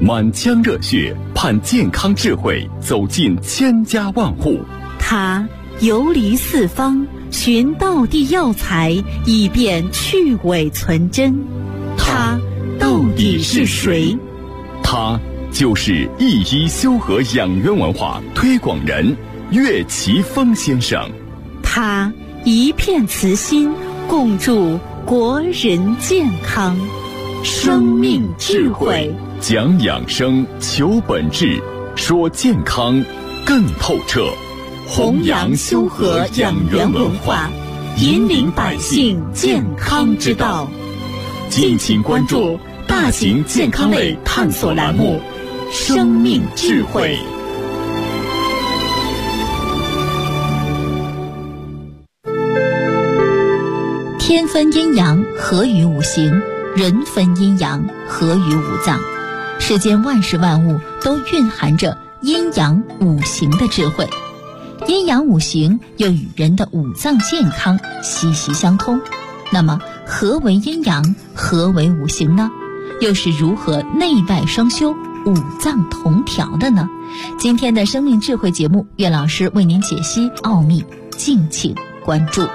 满腔热血盼健康智慧走进千家万户。 他游离四方，寻道地药材，以便去伪存真。他到底是谁？ 他就是一医修和养元文化推广人岳奇峰先生。 他一片慈心，共筑国人健康。生命智慧， 讲养生，求本质，说健康更透彻。 弘扬修和养元文化，引领百姓健康之道。敬请关注大型健康类探索栏目《生命智慧》。天分阴阳，合于五行；人分阴阳，合于五脏。世间万事万物都蕴含着阴阳五行的智慧。阴阳五行又与人的五脏健康息息相通。那么何为阴阳，何为五行呢？又是如何内外双修，五脏同调的呢？今天的生命智慧节目，岳老师为您解析奥秘，敬请关注。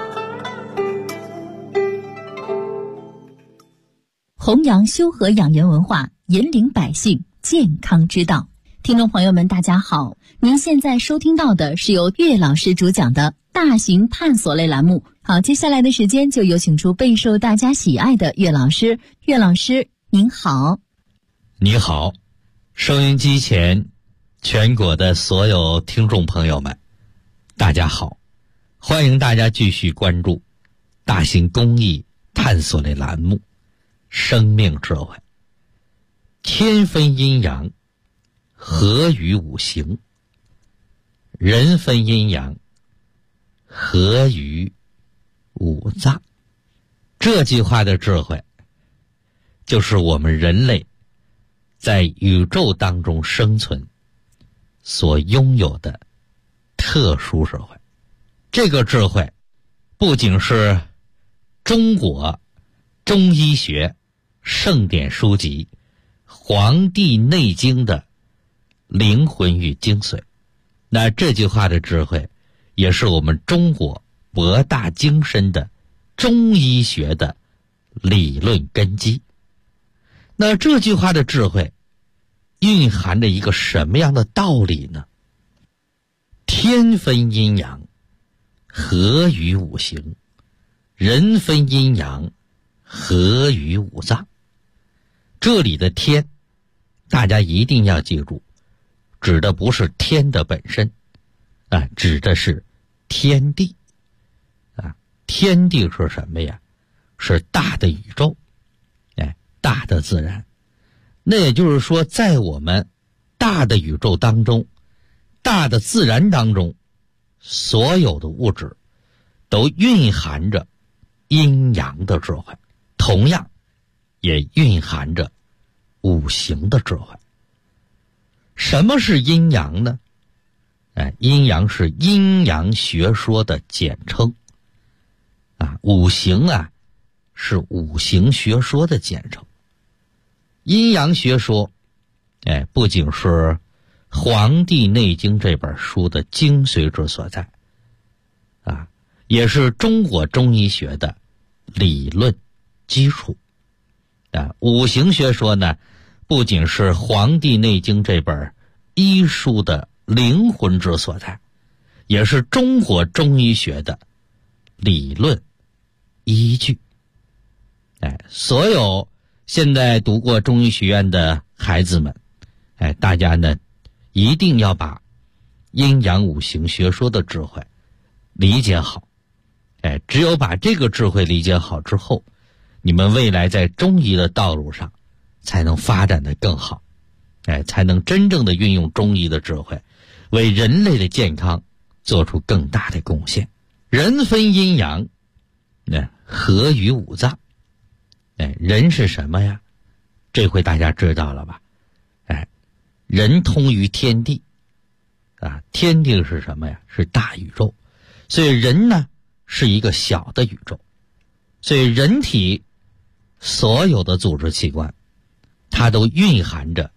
弘扬修和养元文化，引领百姓健康之道。听众朋友们大家好，您现在收听到的是由岳老师主讲的大型探索类栏目。好，接下来的时间就有请出备受大家喜爱的岳老师。岳老师您好。 你好，收音机前全国的所有听众朋友们大家好，欢迎大家继续关注大型公益探索类栏目生命智慧。天分阴阳，合于五行；人分阴阳，合于五脏。这句话的智慧，就是我们人类在宇宙当中生存所拥有的特殊智慧。这个智慧不仅是中国中医学圣典书籍《黄帝内经》的灵魂与精髓，那这句话的智慧也是我们中国博大精深的中医学的理论根基。那这句话的智慧蕴含着一个什么样的道理呢？天分阴阳，合于五行；人分阴阳，合于五脏。这里的天，大家一定要记住，指的不是天的本身啊，指的是天地啊。天地是什么呀？是大的宇宙，大的自然。那也就是说，在我们大的宇宙当中，大的自然当中，所有的物质都蕴含着阴阳的智慧，同样也蕴含着五行的智慧。什么是阴阳呢？阴阳是阴阳学说的简称啊，五行啊是五行学说的简称。阴阳学说不仅是《黄帝内经》这本书的精髓之所在啊，也是中国中医学的理论基础啊。五行学说呢，不仅是《黄帝内经》这本医书的灵魂之所在，也是中国中医学的理论依据。所有现在读过中医学院的孩子们，大家呢一定要把阴阳五行学说的智慧理解好。只有把这个智慧理解好之后，你们未来在中医的道路上才能发展得更好，才能真正的运用中医的智慧，为人类的健康做出更大的贡献。人分阴阳，合于五脏。人是什么呀？这回大家知道了吧？人通于天地啊，天地是什么呀？是大宇宙。所以人呢是一个小的宇宙。所以人体所有的组织器官，它都蕴含着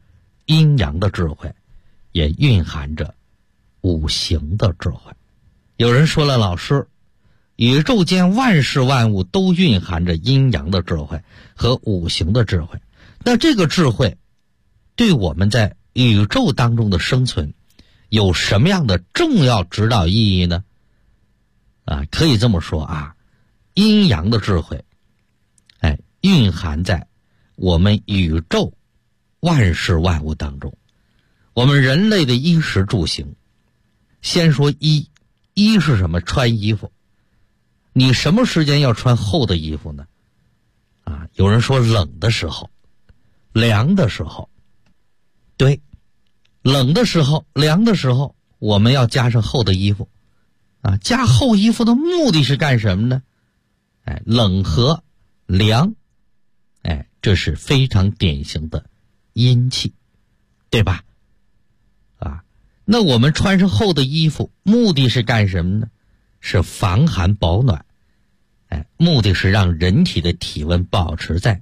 阴阳的智慧，也蕴含着五行的智慧。有人说了，老师，宇宙间万事万物都蕴含着阴阳的智慧和五行的智慧，那这个智慧对我们在宇宙当中的生存有什么样的重要指导意义呢？可以这么说啊，阴阳的智慧蕴含在我们宇宙万事万物当中。我们人类的衣食住行，先说衣是什么？穿衣服。你什么时间要穿厚的衣服呢？有人说冷的时候，凉的时候。对，冷的时候，凉的时候，我们要加上厚的衣服。加厚衣服的目的是干什么呢？冷和凉，这是非常典型的阴气，对吧？那我们穿上厚的衣服，目的是干什么呢？是防寒保暖，目的是让人体的体温保持在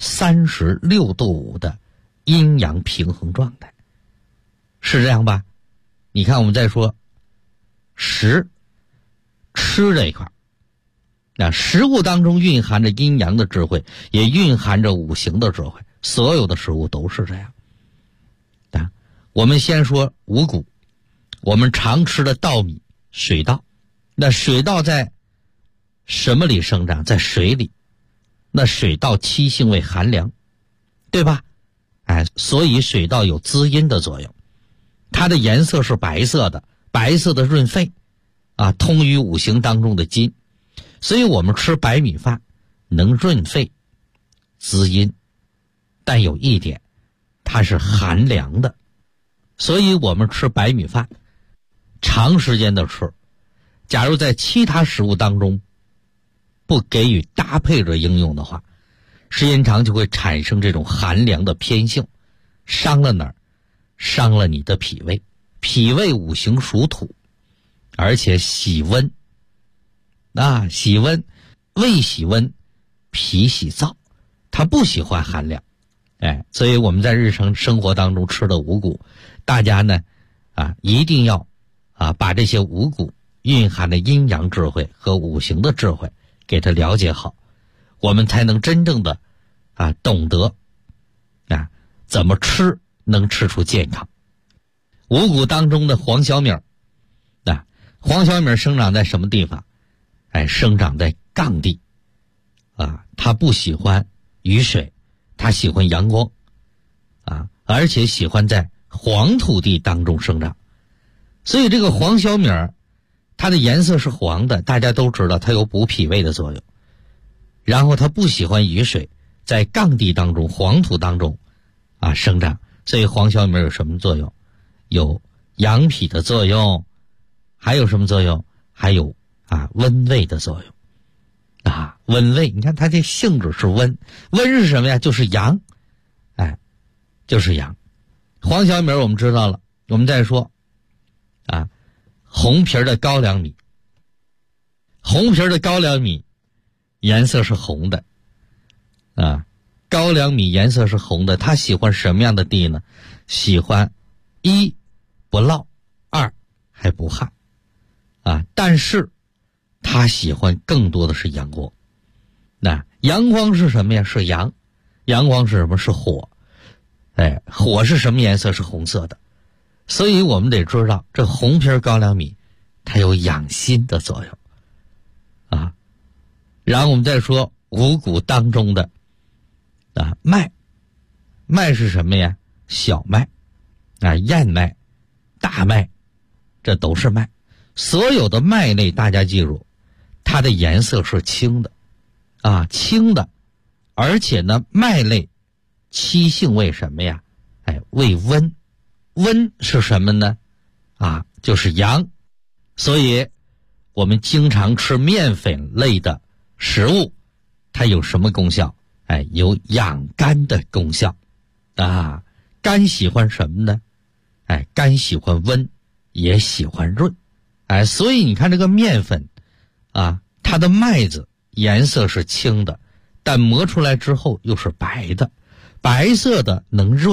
36度5的阴阳平衡状态，是这样吧？你看，我们再说吃这一块，那食物当中蕴含着阴阳的智慧，也蕴含着五行的智慧，所有的食物都是这样。我们先说五谷，我们常吃的稻米、水稻。那水稻在什么里生长？在水里。那水稻七性为寒凉，对吧？所以水稻有滋阴的作用。它的颜色是白色的，白色的润肺，通于五行当中的金。所以我们吃白米饭能润肺、滋阴，但有一点，它是寒凉的。所以我们吃白米饭长时间的吃，假如在其他食物当中不给予搭配着应用的话，时间长就会产生这种寒凉的偏性，伤了哪儿？伤了你的脾胃。脾胃五行属土，而且喜温，喜温，胃喜温，脾喜燥，它不喜欢寒凉。所以我们在日常生活当中吃的五谷，大家呢一定要把这些五谷蕴含的阴阳智慧和五行的智慧给它了解好，我们才能真正的懂得怎么吃能吃出健康。五谷当中的黄小米，黄小米生长在什么地方？生长在杠地，它不喜欢雨水，它喜欢阳光，而且喜欢在黄土地当中生长。所以这个黄小米它的颜色是黄的，大家都知道它有补脾胃的作用。然后它不喜欢雨水，在杠地当中、黄土当中生长。所以黄小米有什么作用？有养脾的作用，还有什么作用？还有温胃的作用。温胃，你看它这性质是温，温是什么呀？就是阳，就是阳。黄小米我们知道了，我们再说红皮的高粱米。红皮的高粱米颜色是红的，高粱米颜色是红的，它喜欢什么样的地呢？喜欢一不涝，二还不旱，但是它喜欢更多的是阳光。那阳光是什么呀？是阳。阳光是什么？是火。火是什么颜色？是红色的。所以我们得知道，这红皮高粱米它有养心的作用然后我们再说五谷当中的麦。麦是什么呀？小麦燕麦、大麦，这都是麦。所有的麦类，大家记住，它的颜色是青的青的。而且呢，麦类七性为什么呀？为温。温是什么呢？就是阳。所以我们经常吃面粉类的食物，它有什么功效？有养肝的功效肝喜欢什么呢？肝喜欢温，也喜欢润。所以你看这个面粉它的麦子颜色是青的，但磨出来之后又是白的。白色的能润，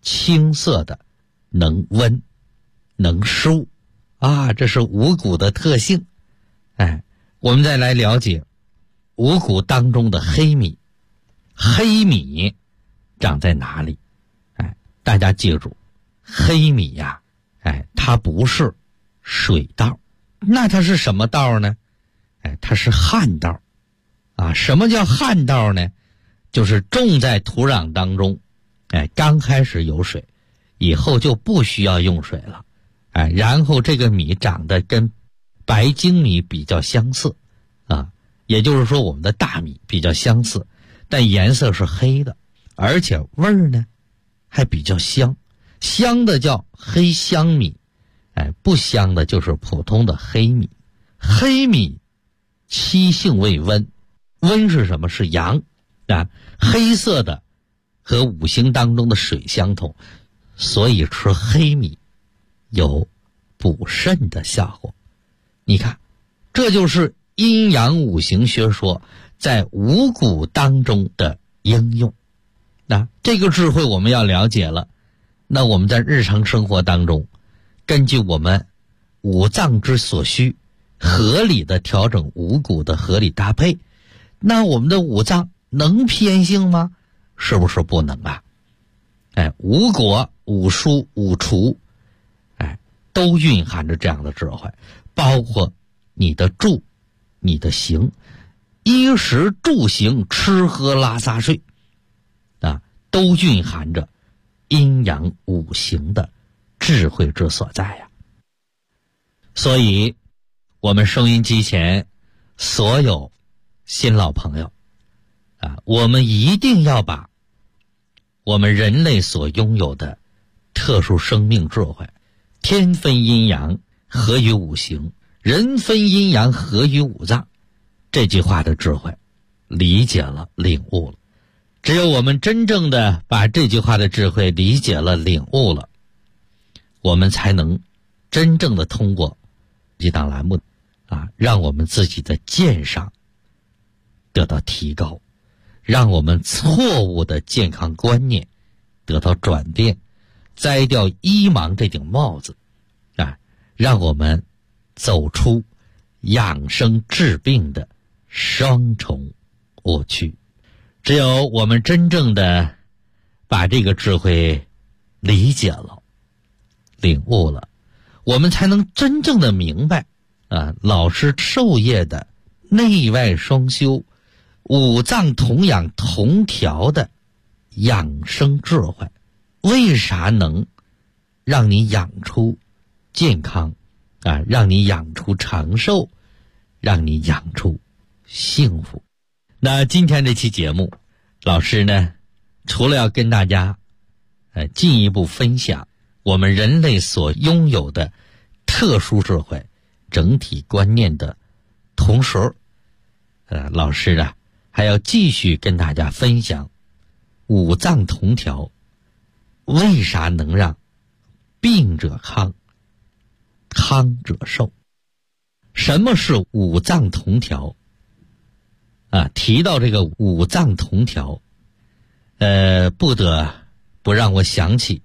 青色的，能温能疏啊，这是五谷的特性。我们再来了解五谷当中的黑米。黑米长在哪里？大家记住，黑米呀，它不是水稻，那它是什么稻呢？它是旱稻啊。什么叫旱稻呢？就是种在土壤当中，刚开始有水，以后就不需要用水了，然后这个米长得跟白精米比较相似啊，也就是说我们的大米比较相似，但颜色是黑的，而且味儿呢还比较香，香的叫黑香米，不香的就是普通的黑米。黑米七性味温，温是什么？是阳啊。黑色的和五行当中的水相同，所以吃黑米有补肾的效果。你看，这就是阴阳五行学说在五谷当中的应用。那这个智慧我们要了解了，那我们在日常生活当中，根据我们五脏之所需，合理的调整五谷的合理搭配，那我们的五脏能偏性吗？是不是不能啊？五果、五蔬、五畜，都蕴含着这样的智慧，包括你的住、你的行，衣食住行、吃喝拉撒睡，都蕴含着阴阳五行的智慧之所在呀。所以，我们收音机前所有新老朋友我们一定要把我们人类所拥有的特殊生命智慧，天分阴阳，合于五行，人分阴阳，合于五脏，这句话的智慧理解了，领悟了。只有我们真正的把这句话的智慧理解了，领悟了，我们才能真正的通过这档栏目让我们自己的鉴赏得到提高，让我们错误的健康观念得到转变，摘掉医盲这顶帽子让我们走出养生治病的双重误区。只有我们真正的把这个智慧理解了，领悟了，我们才能真正的明白老师授业的内外双修、五脏同养同调的养生智慧，为啥能让你养出健康让你养出长寿，让你养出幸福。那今天这期节目，老师呢除了要跟大家进一步分享我们人类所拥有的特殊智慧、整体观念的同时，老师还要继续跟大家分享五脏同调为啥能让病者康，康者寿。什么是五脏同调提到这个五脏同调不得不让我想起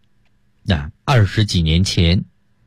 20几年前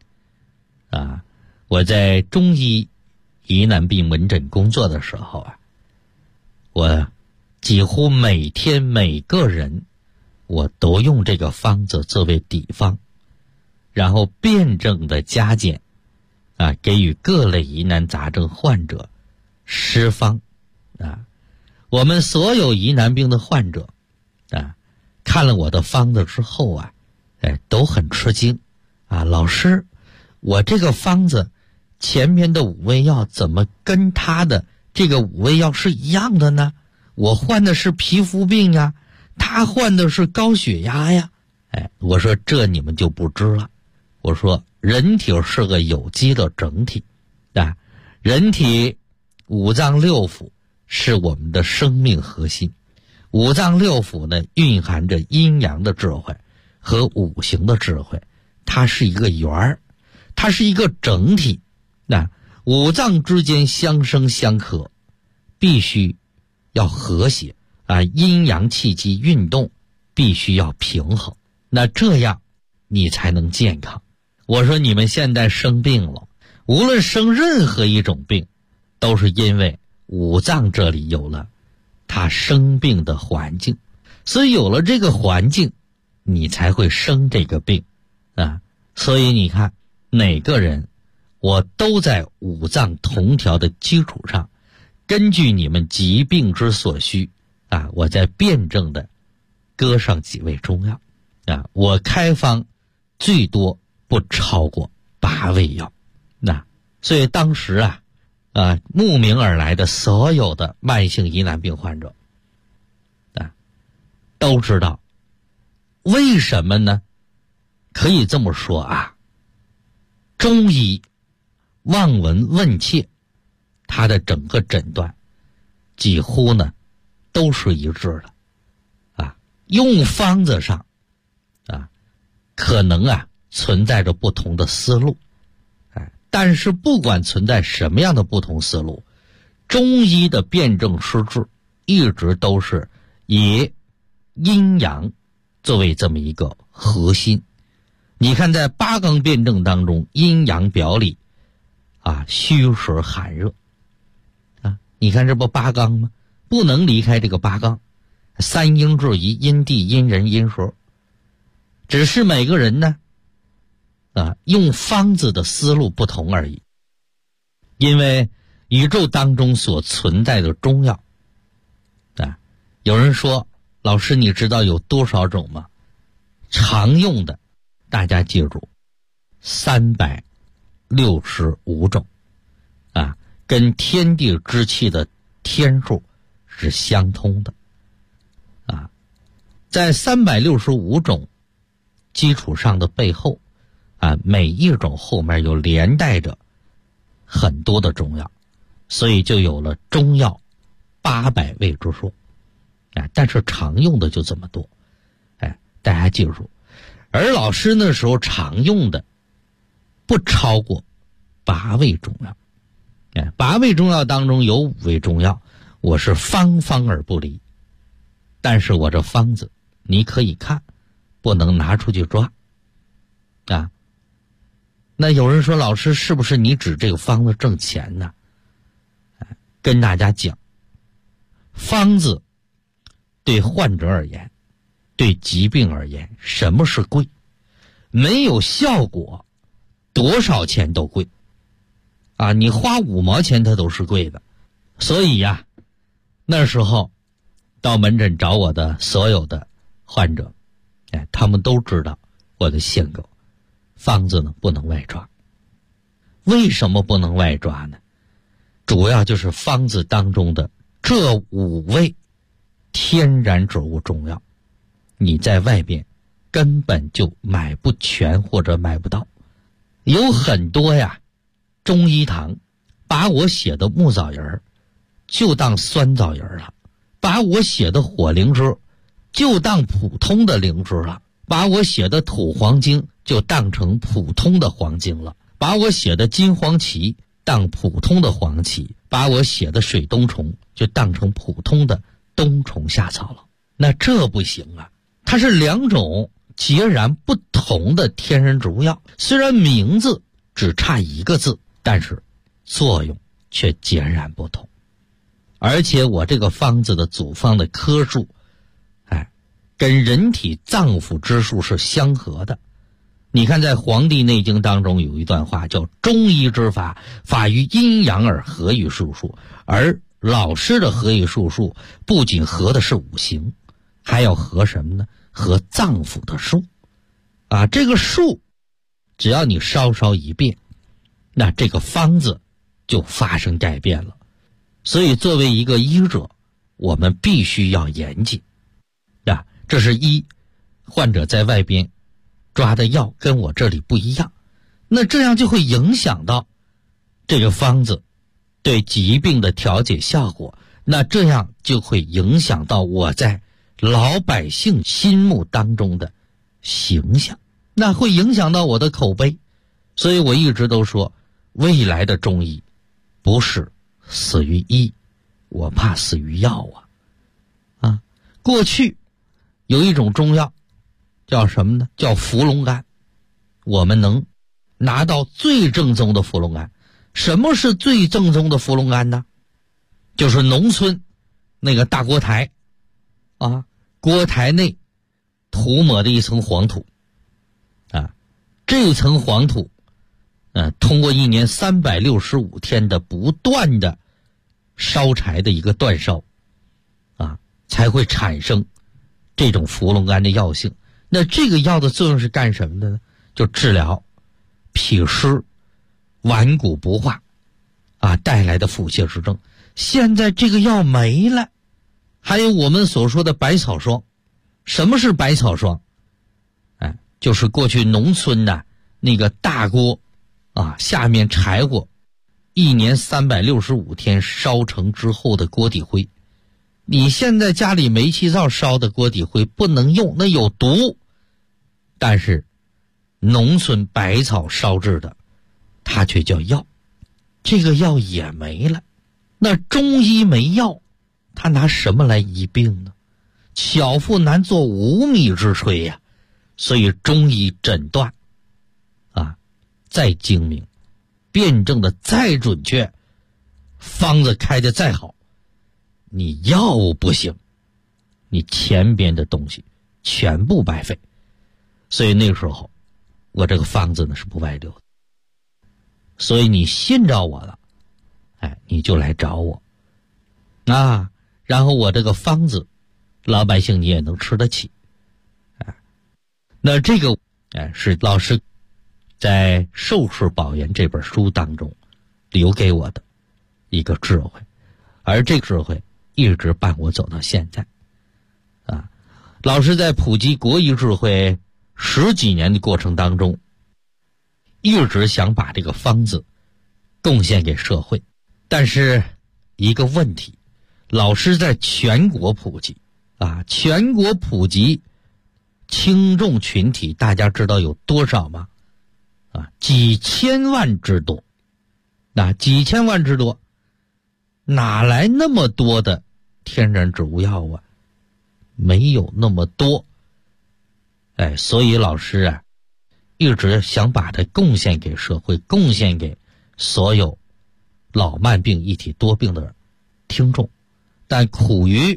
我在中医疑难病门诊工作的时候我几乎每天每个人我都用这个方子作为底方，然后辩证的加减给予各类疑难杂症患者施方我们所有疑难病的患者看了我的方子之后都很吃惊老师，我这个方子前面的五味药怎么跟他的这个五味药是一样的呢？我患的是皮肤病他患的是高血压呀。我说这你们就不知了。我说人体是个有机的整体人体五脏六腑是我们的生命核心，五脏六腑呢蕴含着阴阳的智慧和五行的智慧，它是一个圆儿，它是一个整体五脏之间相生相克，必须要和谐阴阳气机运动必须要平衡。 那这样你才能健康。我说你们现在生病了，无论生任何一种病，都是因为五脏这里有了它生病的环境，所以有了这个环境，你才会生这个病啊。所以你看，哪个人我都在五脏同调的基础上，根据你们疾病之所需啊，我在辩证的搁上几味中药啊，我开方最多不超过8味药。那所以当时慕名而来的所有的慢性疑难病患者都知道为什么呢？可以这么说中医望闻问切，它的整个诊断几乎呢都是一致的用方子上可能存在着不同的思路，但是不管存在什么样的不同思路，中医的辩证施治一直都是以阴阳作为这么一个核心。你看在八纲辩证当中，阴阳表里虚实寒热你看这不八纲吗？不能离开这个八纲，三阴制宜，阴地阴人阴蛇，只是每个人呢用方子的思路不同而已。因为宇宙当中所存在的中药有人说老师你知道有多少种吗？常用的大家记住365种跟天地之气的天数是相通的在365种基础上的背后每一种后面有连带着很多的中药，所以就有了中药800味之说但是常用的就这么多大家记住。而老师那时候常用的不超过8味中药8味中药当中有5味中药我是方方而不离，但是我这方子你可以看，不能拿出去抓那有人说老师是不是你指这个方子挣钱呢？跟大家讲，方子对患者而言，对疾病而言，什么是贵？没有效果多少钱都贵你花5毛钱它都是贵的。所以那时候到门诊找我的所有的患者他们都知道我的性格，方子呢不能外抓。为什么不能外抓呢？主要就是方子当中的这5味天然植物中药，你在外边根本就买不全或者买不到。有很多中医堂把我写的木枣仁就当酸枣仁了，把我写的火灵芝就当普通的灵芝了，把我写的土黄精就当成普通的黄精了，把我写的金黄芪当普通的黄芪，把我写的水冬虫就当成普通的冬虫夏草了。那这不行它是2种截然不同的天然植物药，虽然名字只差1个字，但是作用却截然不同。而且我这个方子的组方的科数跟人体脏腑之数是相合的。你看在《黄帝内经》当中有一段话叫中医之法，法于阴阳而合于术数。而老师的合于术数不仅合的是五行，还要合什么呢？合脏腑的数这个数只要你稍稍一变，那这个方子就发生改变了。所以作为一个医者，我们必须要严谨这是一，患者在外边抓的药跟我这里不一样，那这样就会影响到这个方子对疾病的调节效果，那这样就会影响到我在老百姓心目当中的形象，那会影响到我的口碑。所以我一直都说，未来的中医不是死于医，我怕死于药过去有一种中药叫什么呢？叫伏龙柑。我们能拿到最正宗的伏龙柑。什么是最正宗的伏龙柑呢？就是农村那个大锅台啊，锅台内涂抹的一层黄土啊，这层黄土通过一年365天的不断的烧柴的一个煅烧啊，才会产生这种伏龙柑的药性。那这个药的作用是干什么的呢？就治疗脾湿、顽固不化啊带来的腹泻之症。现在这个药没了。还有我们所说的百草霜。什么是百草霜？就是过去农村的那个大锅啊，下面柴火一年365天烧成之后的锅底灰。你现在家里煤气灶烧的锅底灰不能用，那有毒。但是农村百草烧制的它却叫药，这个药也没了。那中医没药，他拿什么来医病呢？巧妇难做无米之炊呀。所以中医诊断啊再精明，辩证的再准确，方子开的再好，你药物不行，你前边的东西全部白费。所以那个时候我这个方子呢是不外流的。所以你信着我了，你就来找我啊，然后我这个方子老百姓你也能吃得起。那这个是老师在《寿氏保元》这本书当中留给我的一个智慧，而这个智慧一直伴我走到现在啊。老师在普及国医智慧10几年的过程当中，一直想把这个方子贡献给社会。但是一个问题，老师在全国普及啊，全国普及轻重群体大家知道有多少吗？几千万之多。几千万之多，哪来那么多的天然植物药啊？没有那么多。所以老师一直想把它贡献给社会，贡献给所有老慢病一体多病的听众。但苦于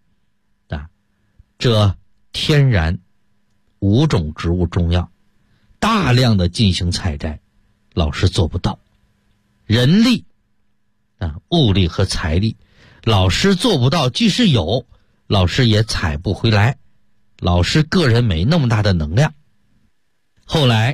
这天然5种植物中药大量的进行采摘，老师做不到。人力物力和财力老师做不到，即使有老师也采不回来，老师个人没那么大的能量。后来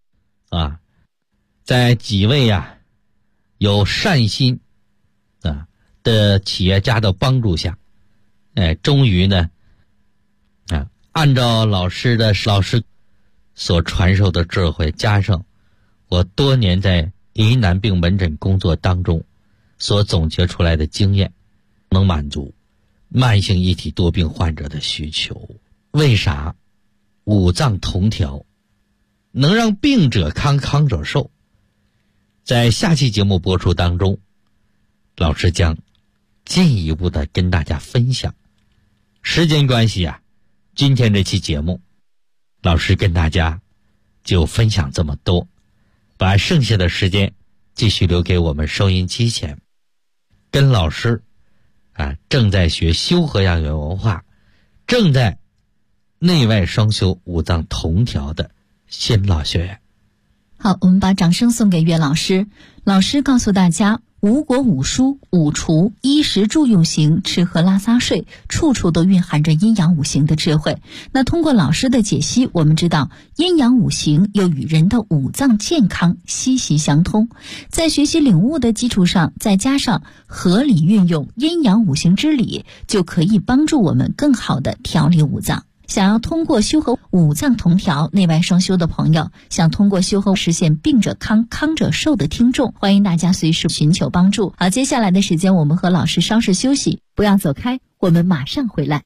在几位有善心的企业家的帮助下，终于呢按照老师所传授的智慧，加上我多年在疑难病门诊工作当中所总结出来的经验，能满足慢性一体多病患者的需求。为啥五脏同调能让病者康，康者寿？在下期节目播出当中，老师将进一步的跟大家分享。时间关系今天这期节目老师跟大家就分享这么多，把剩下的时间继续留给我们收音机前跟老师正在学修和养元文化，正在内外双修五脏同调的新老学员。 好，我们把掌声送给岳老师。老师告诉大家五果五蔬五除衣食住用行，吃喝拉撒睡，处处都蕴含着阴阳五行的智慧。那通过老师的解析，我们知道阴阳五行又与人的五脏健康息息相通。在学习领悟的基础上，再加上合理运用阴阳五行之理，就可以帮助我们更好的调理五脏。想要通过修和五脏同调、内外双修的朋友，想通过修和实现病者康、康者寿的听众，欢迎大家随时寻求帮助。好，接下来的时间我们和老师稍事休息，不要走开，我们马上回来。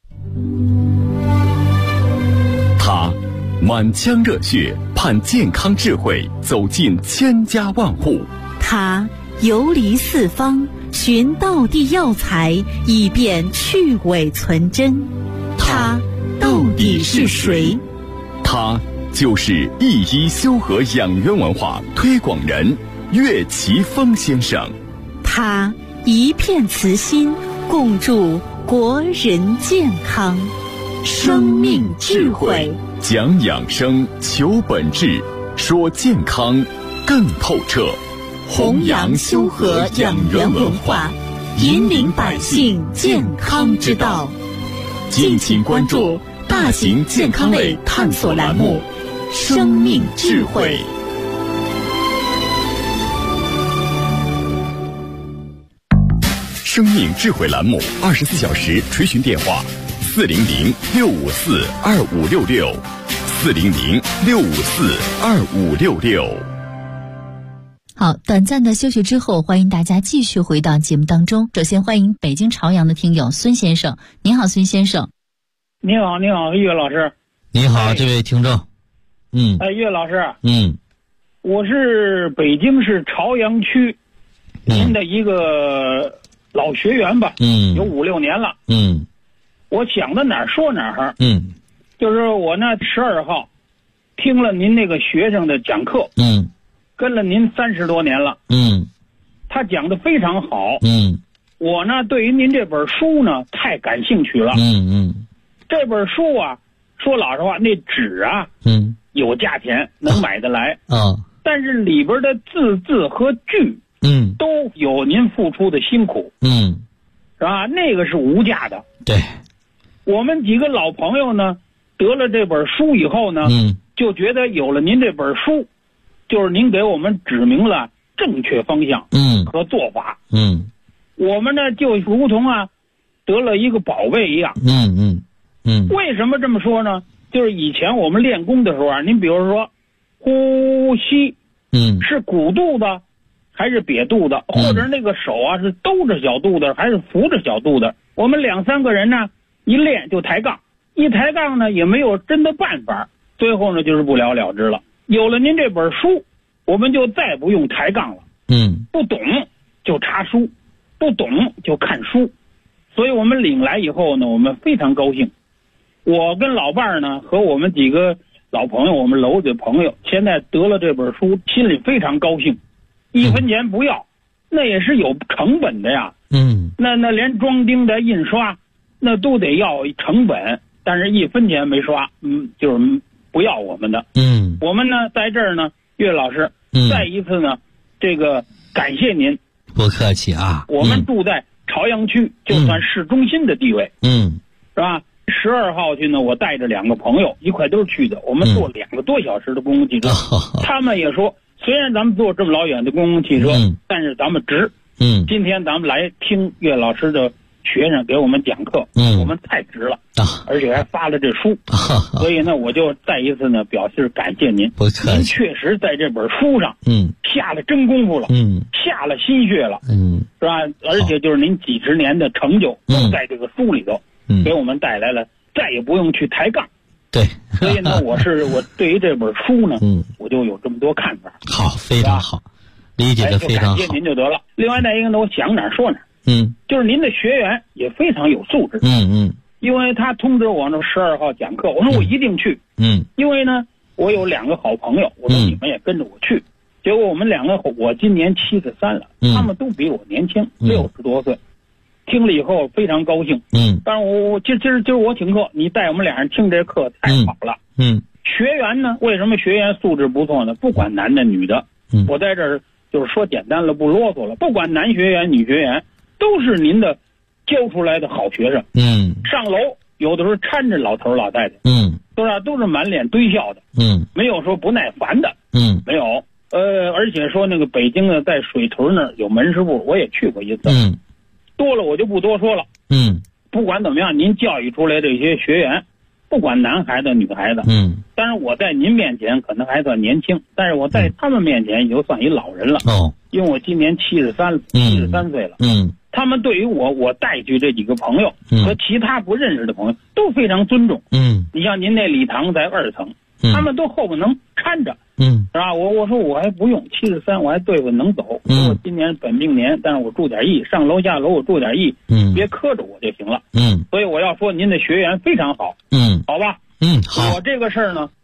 他满腔热血，盼健康智慧走进千家万户。 他游离四方，寻道地药材，以便去伪存真。他到底是谁？ 他就是一一修和养元文化推广人岳奇峰先生。 他一片慈心，共筑国人健康。生命智慧， 讲养生，求本质，说健康更透彻， 弘扬修和养元文化，引领百姓健康之道。敬请关注大型健康类探索栏目《生命智慧》。 生命智慧栏目24小时垂询电话：400-654-2566，400-654-2566。 好，短暂的休息之后，欢迎大家继续回到节目当中。首先欢迎北京朝阳的听友孙先生。您好，孙先生。 你好，你好，岳老师。 你好，这位听众。 岳老师。我是北京市朝阳区您的一个老学员吧。有5、6年了。我想到哪儿说哪儿。就是我呢12号听了您那个学生的讲课。跟了您30多年了。他讲的非常好。我呢对于您这本书呢太感兴趣了。这本书啊，说老实话，那纸啊，有价钱，能买得来。但是里边的字和句，都有您付出的辛苦。是吧？那个是无价的。 对。 我们几个老朋友呢，得了这本书以后呢，就觉得有了您这本书，就是您给我们指明了正确方向和做法。我们呢就如同啊得了一个宝贝一样。为什么这么说呢？就是以前我们练功的时候啊，您比如说呼吸，是鼓肚子还是瘪肚子，或者那个手啊是兜着小肚子还是扶着小肚子，我们2、3个人呢一练就抬杠，一抬杠呢也没有真的办法，最后呢就是不了了之了。有了您这本书，我们就再不用抬杠了。不懂就查书，不懂就看书。所以我们领来以后呢，我们非常高兴。我跟老伴儿呢和我们几个老朋友，我们楼的朋友，现在得了这本书，心里非常高兴，1分钱不要，那也是有成本的呀。那连装订的印刷那都得要成本，但是1分钱没刷，就是不要我们的。我们呢在这儿呢，岳老师，再一次呢这个感谢您。 不客气啊。 我们住在朝阳区，就算市中心的地位。是吧？12号去呢，我带着2个朋友一块都去的，我们坐2个多小时的公共汽车。他们也说，虽然咱们坐这么老远的公共汽车，但是咱们值。今天咱们来听岳老师的学生给我们讲课，我们太值了。而且还发了这书。所以呢我就再一次呢表示感谢您。 不客气。 您确实在这本书上下了真功夫了，下了心血了，是吧？而且就是您几十年的成就都在这个书里头，给我们带来了再也不用去抬杠。 对。 所以呢我对于这本书呢，我就有这么多看法。 好，非常好，理解的非常好。 感谢您就得了。另外再一个呢，我想哪儿说哪儿。就是您的学员也非常有素质。因为他通知我呢12号讲课，我说我一定去。因为呢我有2个好朋友，我说你们也跟着我去。结果我们2个，我今年73了，他们都比我年轻，60多岁。听了以后非常高兴。但是我今儿我请客，你带我们俩人听这课太好了。学员呢，为什么学员素质不错呢？不管男的女的，我在这儿就是说简单了，不啰嗦了。不管男学员女学员，都是您的教出来的好学生。上楼有的时候搀着老头老太太。都是满脸堆笑的。没有说不耐烦的。没有。而且说那个北京的在水屯那儿有门市部，我也去过一次。多了我就不多说了。不管怎么样，您教育出来这些学员，不管男孩子女孩子，当然我在您面前可能还算年轻，但是我在他们面前也就算一老人了。因为我今年73岁了。他们对于我带去这几个朋友和其他不认识的朋友都非常尊重。你像您那礼堂在2层，他们都后边能搀着。是吧？我说我还不用73，我还对付能走。我今年本命年，但是我注点意，上楼下楼我注点意，别磕着我就行了。所以我要说您的学员非常好。好吧。 好。 我这个事儿呢，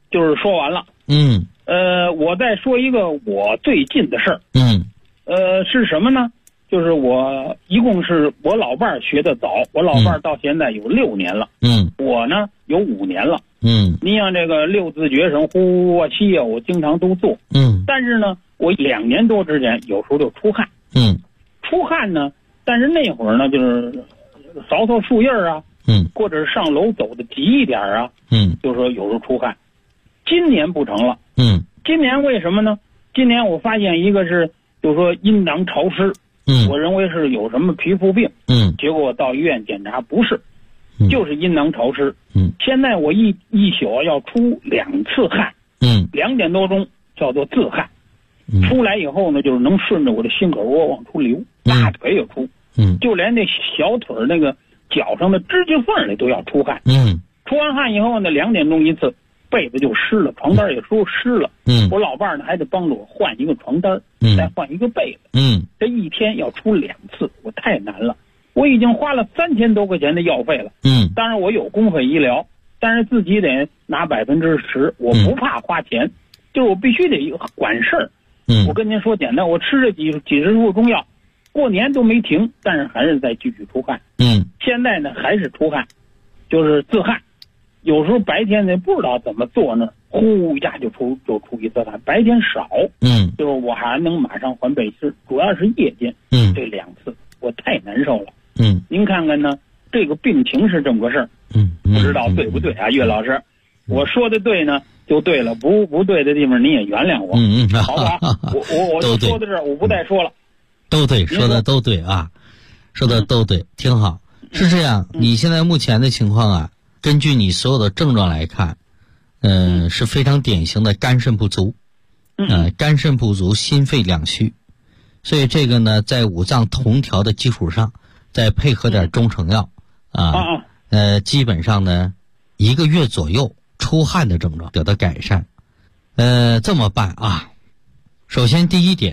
就是说完了。我再说一个我最近的事儿。是什么呢？就是我一共是我老伴儿学的早，我老伴儿到现在有6年了。我呢有5年了。你像这个六字诀什么呼啊吸啊，我经常都做。但是呢，我2年多之前有时候就出汗。出汗呢，但是那会儿呢，就是扫扫树叶啊，或者是上楼走的急一点啊，就说有时候出汗。今年不成了。今年为什么呢？今年我发现一个是，就说阴囊潮湿。我认为是有什么皮肤病。结果我到医院检查，不是，就是阴囊潮湿。现在我一宿要出2次汗。2点多钟叫做自汗。出来以后呢，就是能顺着我的心口窝往出流，大腿也出。就连那小腿那个脚上的指甲缝里都要出汗。出完汗以后呢，2点钟一次，被子就湿了，床单也说湿了。我老伴儿呢还得帮着我换一个床单，再换一个被子。这一天要出2次，我太难了。我已经花了3000多块钱的药费了。当然我有公费医疗，但是自己得拿10%，我不怕花钱，就是我必须得管事儿。我跟您说简单，我吃这几十副中药，过年都没停，但是还是在继续出汗。现在呢还是出汗，就是自汗。有时候白天呢不知道怎么做呢，呼一下就出一次汗，白天少。就是我还能马上换背心，主要是夜间。这2次我太难受了。您看看呢，这个病情是这么个事儿。不知道对不对啊，岳老师？我说的对呢就对了，不对的地方您也原谅我。好吧，我就说到这儿，我不再说了。 都对，说的都对啊，说的都对，挺好。是这样，你现在目前的情况啊，根据你所有的症状来看，是非常典型的肝肾不足。肝肾不足，心肺两虚，所以这个呢，在五脏同调的基础上，再配合点中成药基本上呢1个月左右出汗的症状得到改善。这么办啊，首先第一点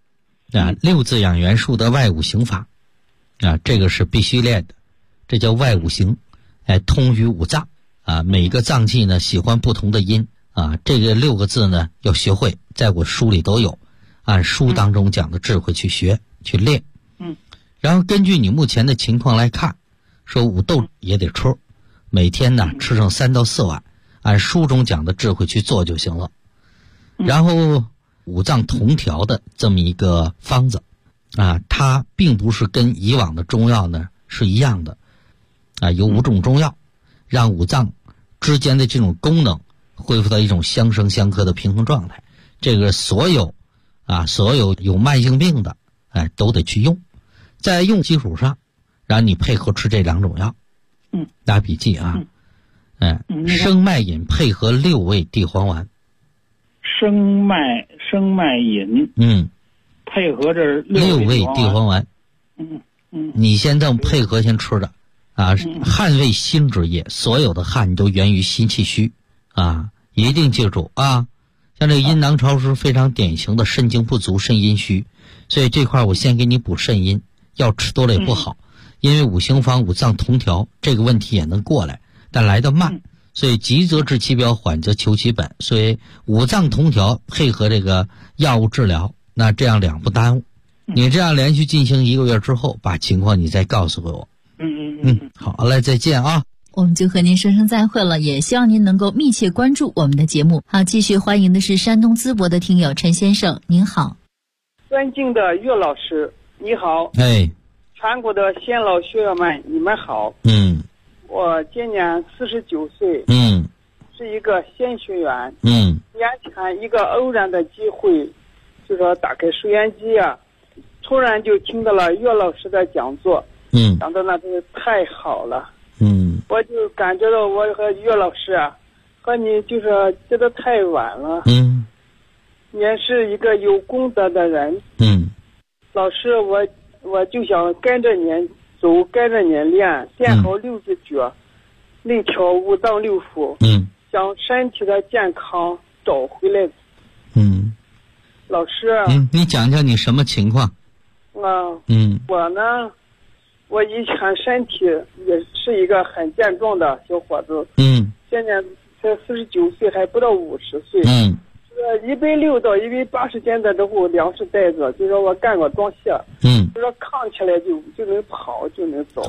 6字养元术的外五行法这个是必须练的，这叫外五行，通于五脏每个脏器呢喜欢不同的音这个6个字呢要学会，在我书里都有，按书当中讲的智慧去学去练。然后根据你目前的情况来看，说五豆也得吃，每天呢吃上3到4碗，按书中讲的智慧去做就行了。然后五脏同调的这么一个方子它并不是跟以往的中药呢是一样的有5种中药让五脏之间的这种功能恢复到一种相生相克的平衡状态。这个所有有慢性病的都得去用，在用基础上让你配合吃这2种药。打笔记生脉饮配合6味地黄丸。 生脉饮配合这 6味地黄丸。你先这么配合先吃的汗为心之液，所有的汗都源于心气虚一定记住像这个阴囊潮湿非常典型的肾精不足，肾阴虚，所以这块我先给你补肾阴，药吃多了也不好。因为五行方五脏同调这个问题也能过来，但来得慢，所以急则治其表，缓则求其本。所以五脏同调配合这个药物治疗，那这样2不耽误。你这样连续进行1个月之后，把情况你再告诉我。好嘞，再见啊。 我们就和您说声再会了，也希望您能够密切关注我们的节目。好，继续欢迎的是山东淄博的听友陈先生，您好。 尊敬的岳老师，你好。全国的先老学员们，你们好。我今年49岁。是一个新学员。年前一个偶然的机会，就说打开收音机突然就听到了岳老师的讲座。讲的那真是太好了。我就感觉到我和岳老师和你就是觉得太晚了。你是一个有功德的人。老师，我就想跟着您走，跟着您练好6字诀，内调五脏6腑，将身体的健康找回来。老师， 你讲讲你什么情况？ 我呢，我以前身体也是一个很健壮的小伙子。现在才49岁，还不到50岁。160到180斤的之后，2袋子，就说我干过装卸。就说扛起来就能跑，就能走。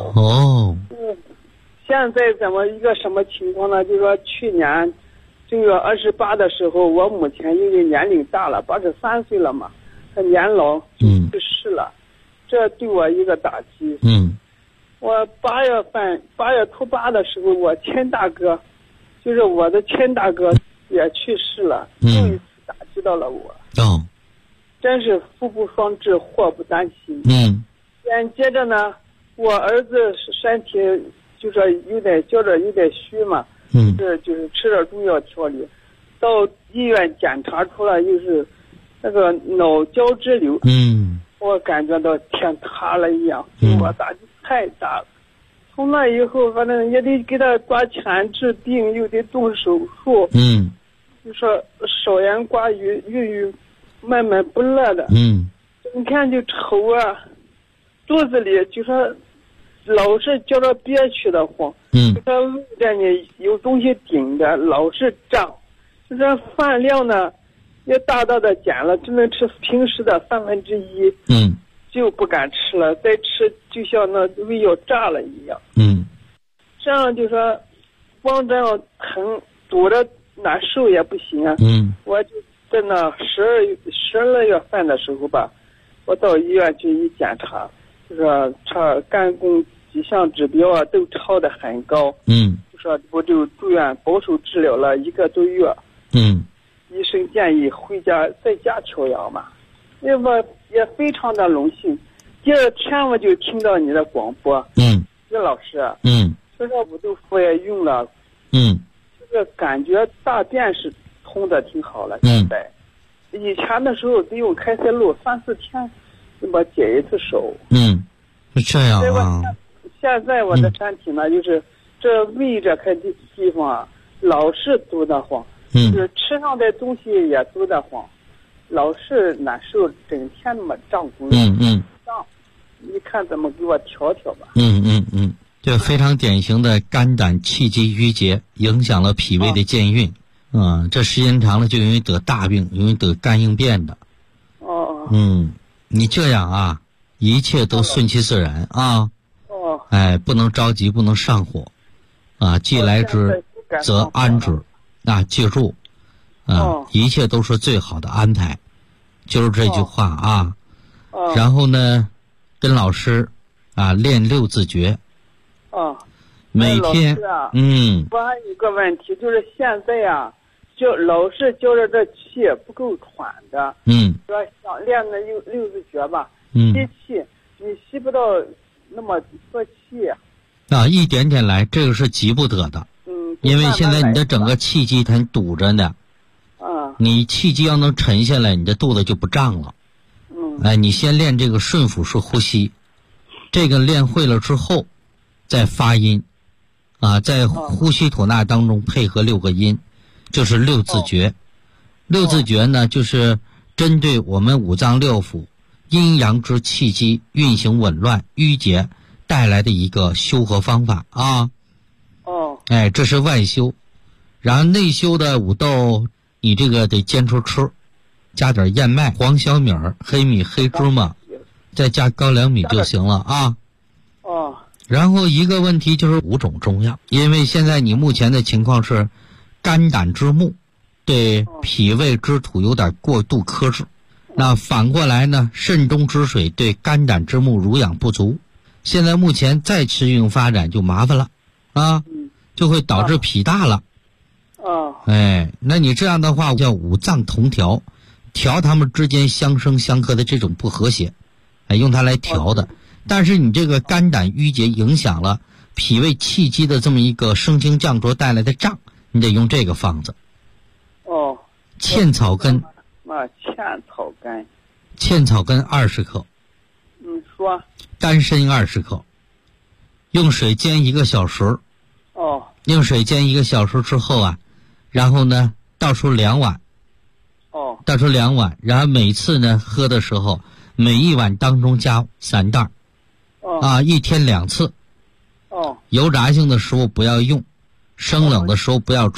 现在怎么一个什么情况呢？就说去年正月28的时候，我母亲因为年龄大了，83岁了嘛，她年老就去世了，这对我一个打击。我8月初8的时候，我亲大哥，就是我的亲大哥也去世了，又一次打击到了我。真是福不双至，祸不单行。接着呢，我儿子身体就说有点虚嘛，就是吃点中药调理，到医院检查出来又是那个脑胶质瘤。我感觉到天塌了一样，对我打击太大了。从那以后，反正也得给他抓钱治病，又得动手术。就说少盐瓜郁闷闷不乐的。整天就愁啊，肚子里就说老是觉得憋屈的慌。就说胃着你有东西顶着，老是胀。就说饭量呢也大大的减了，只能吃平时的1/3。就不敢吃了，再吃就像那胃要炸了一样。这样就说光这样疼堵着难受也不行啊。我就在那12月份的时候吧，我到医院去一检查，就说查肝功几项指标啊都超得很高。就说我就住院保守治疗了1个多月。医生建议回家在家调养嘛。我也非常的荣幸，第二天我就听到你的广播。于老师。这个五豆腐也用了。这个感觉大便是通的挺好了。现在，以前的时候得用开塞露3-4天就把解一次手。 是这样啊。 现在我的身体呢，就是这胃这块地方啊，老是堵得慌。就是吃上的东西也堵得慌。老是难受，整天那么胀鼓胀。你看怎么给我调调吧。 这非常典型的肝胆气机郁结，影响了脾胃的健运。这时间长了就容易得大病，容易得肝硬变的。你这样啊，一切都顺其自然啊。不能着急，不能上火啊。既来之则安之啊，记住一切都是最好的安排，就是这句话啊。然后呢，跟老师练6字诀。每天。 我还有个问题，就是现在啊，就老是觉着这气不够喘的。说想练那6字诀吧，吸气，你吸不到那么多气。 一点点来，这个是急不得的。因为现在你的整个气机它堵着呢。你气机要能沉下来，你的肚子就不胀了。你先练这个顺腹式呼吸，这个练会了之后，再发音，在呼吸吐纳当中配合6个音，就是6字诀。6字诀呢，就是针对我们五脏六腑阴阳之气机运行紊乱郁结带来的一个修和方法啊。这是外修。然后内修的五豆，你这个得坚持吃，加点燕麦、黄小米、黑米、黑芝麻，再加高粱米就行了啊。然后一个问题就是5种中药，因为现在你目前的情况是肝胆之木对脾胃之土有点过度克制，那反过来呢，肾中之水对肝胆之木濡养不足，现在目前再持续发展就麻烦了就会导致脾大了。那你这样的话叫五脏同调，调它们之间相生相克的这种不和谐，用它来调的。但是你这个肝胆郁结影响了脾胃气机的这么一个升清降浊带来的胀，你得用这个方子。茜草根。茜草根20克。 说。 丹参20克。用水煎1个小时。用水煎1个小时之后啊，然后呢倒出2碗。倒出2碗，然后每次呢喝的时候，每1碗当中加3袋。1天2次。油炸性的食物不要用，生冷的时候不要吃，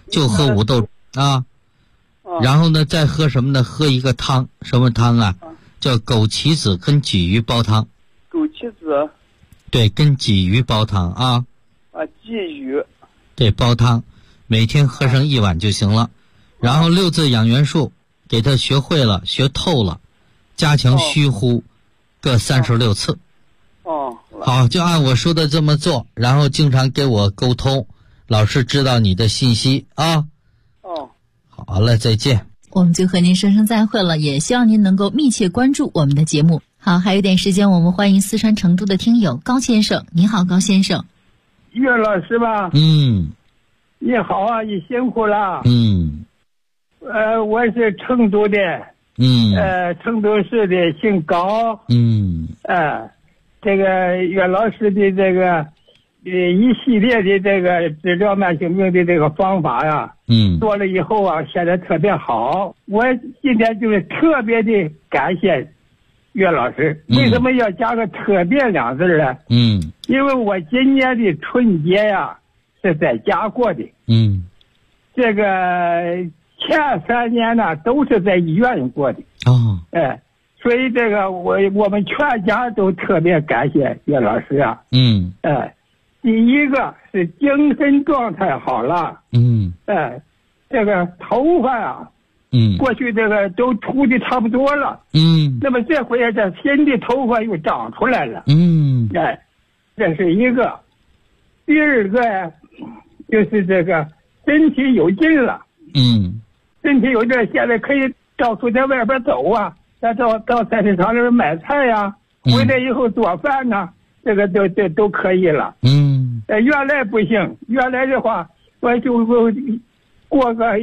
就喝五豆啊。然后呢，再喝什么呢？喝一个汤，什么汤啊？叫枸杞子跟鲫鱼煲汤。 枸杞子。 对，跟鲫鱼煲汤啊。 鲫鱼。对， 煲汤，每天喝上1碗就行了。然后6字养元术，给他学会了，学透了，加强虚呼，各36次。好，就按我说的这么做，然后经常给我沟通，老师知道你的信息啊。好了，再见。 我们就和您说声再会了，也希望您能够密切关注我们的节目。好，还有点时间，我们欢迎四川成都的听友高先生。你好，高先生。 岳老师吧？你好啊，你辛苦了。我是成都的。成都市的，姓高。这个岳老师的这个一系列的这个治疗慢性病的这个方法呀，做了以后啊，现在特别好。我今天就是特别的感谢岳老师。为什么要加个特别2字呢？因为我今年的春节呀是在家过的。这个前3年呢都是在医院过的。所以这个我们全家都特别感谢岳老师啊。第一个是精神状态好了。这个头发啊，过去这个都秃的差不多了。那么这回这新的头发又长出来了。这是一个。第二个呀，就是这个身体有劲了。身体有劲，现在可以到处在外边走啊，到菜市场里边买菜呀，回来以后做饭呢，这个都可以了。原来不行，原来的话我就过个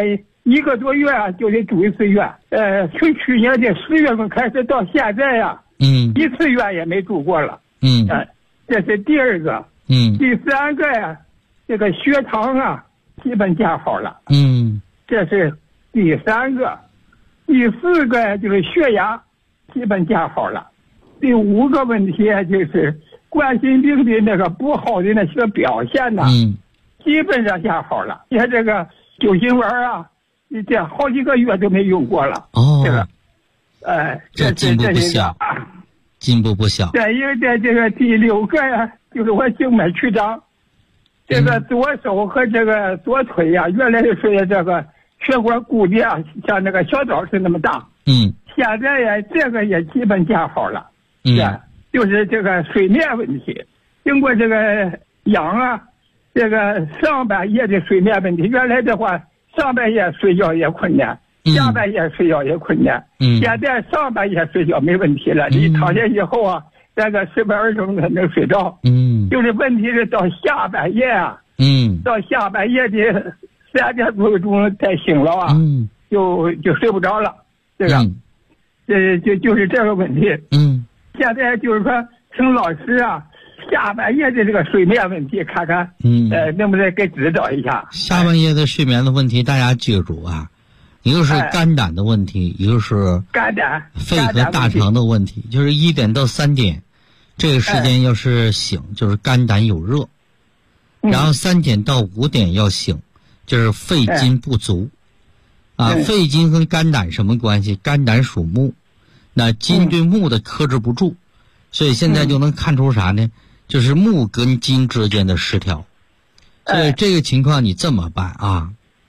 1个多月啊就得住1次院。从去年的10月份开始到现在呀，1次院也没住过了。这是第二个。第三个呀，这个血糖啊基本降好了。这是第3个。第4个就是血压基本降好了。第5个问题就是冠心病的那个不好的那些表现呢，基本上降好了。你看这个酒精丸啊，这好几个月都没用过了。这个， 这进步不小，进步不小。 因为在这个第6个呀，就是我静脉曲张，这个左手和这个左腿呀，原来是这个血管鼓的啊，像那个小枣是那么大。现在呀，这个也基本降好了。就是这个睡眠问题，经过这个养啊，这个上半夜的睡眠问题，原来的话上半夜睡觉也困难，下半夜睡觉也困难。现在上半夜睡觉没问题了，你躺下以后啊，这个10分20分钟能睡着。就是问题是到下半夜啊，到下半夜的3点多钟再醒了啊，就睡不着了。这个，就是这个问题。现在就是说，请老师啊，下半夜的这个睡眠问题，看看，能不能给指导一下？ 下半夜的睡眠的问题，大家记住啊，一个是肝胆的问题，一个是肝胆、 肺和大肠的问题。就是1点到3点，这个时间要是醒，就是肝胆有热；然后3点到5点要醒，就是肺金不足。肺金和肝胆什么关系？肝胆属木。那金对木的克制不住，所以现在就能看出啥呢？就是木跟金之间的失调。所以这个情况你这么办啊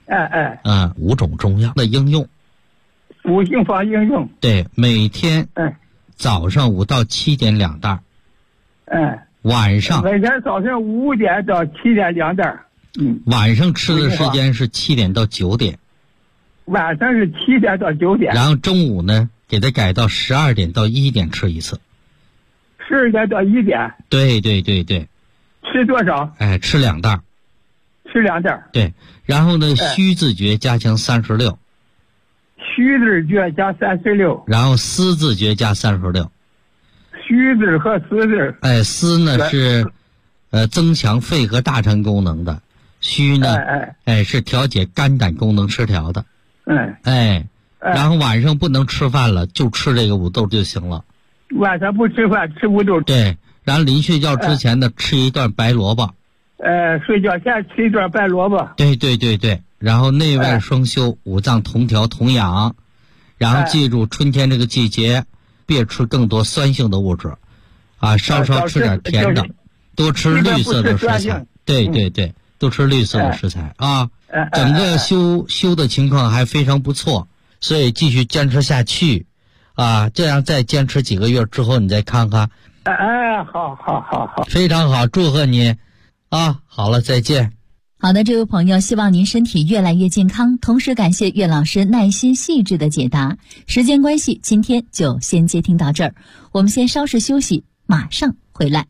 ？5种中药的应用 ，5性方应用。 对，每天早上5到7点2袋。晚上每天早上5点到7点2袋。 晚上吃的时间是7点到9点。 晚上是7点到9点。 然后中午呢，给它改到12点到1点吃一次。 12点到1点。 对。 吃多少？ 吃2袋。 吃2袋。 对，然后呢，虚字诀加强36。 虚字诀加36。 然后思字诀加36。 虚字和思字。 思呢是增强肺和大肠功能的，虚呢是调节肝胆功能失调的。然后晚上不能吃饭了，就吃这个五豆就行了。 晚上不吃饭，吃五豆。 对，然后临睡觉之前呢，吃一段白萝卜。 睡觉前吃一段白萝卜。 对对对对，然后内外双修，五脏同调同养，然后记住春天这个季节，别吃更多酸性的物质，啊，稍稍吃点甜的，多吃绿色的食材。对对对，多吃绿色的食材啊。整个修的情况还非常不错，所以继续坚持下去，啊，这样再坚持几个月之后，你再看看。 好， 非常好，祝贺你，啊，好了，再见。 好的，这位朋友，希望您身体越来越健康，同时感谢岳老师耐心细致的解答。时间关系，今天就先接听到这儿，我们先稍事休息，马上回来。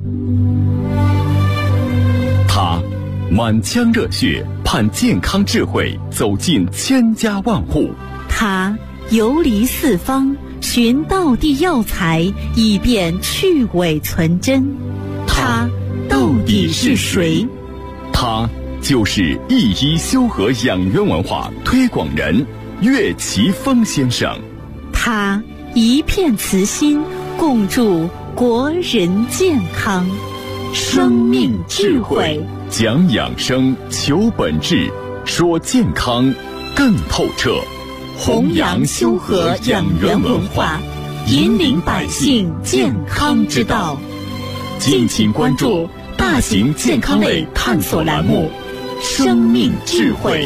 他满腔热血，盼健康智慧走进千家万户。 他游离四方，寻道地药材，以便去伪存真。他到底是谁？ 他就是一医修和养元文化推广人岳奇峰先生。 他一片慈心，共筑国人健康。生命智慧， 讲养生，求本质，说健康更透彻。 弘扬修和养元文化，引领百姓健康之道。 敬请关注大型健康类探索栏目《生命智慧》。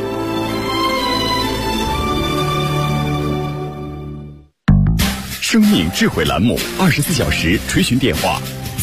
生命智慧栏目24小时垂询电话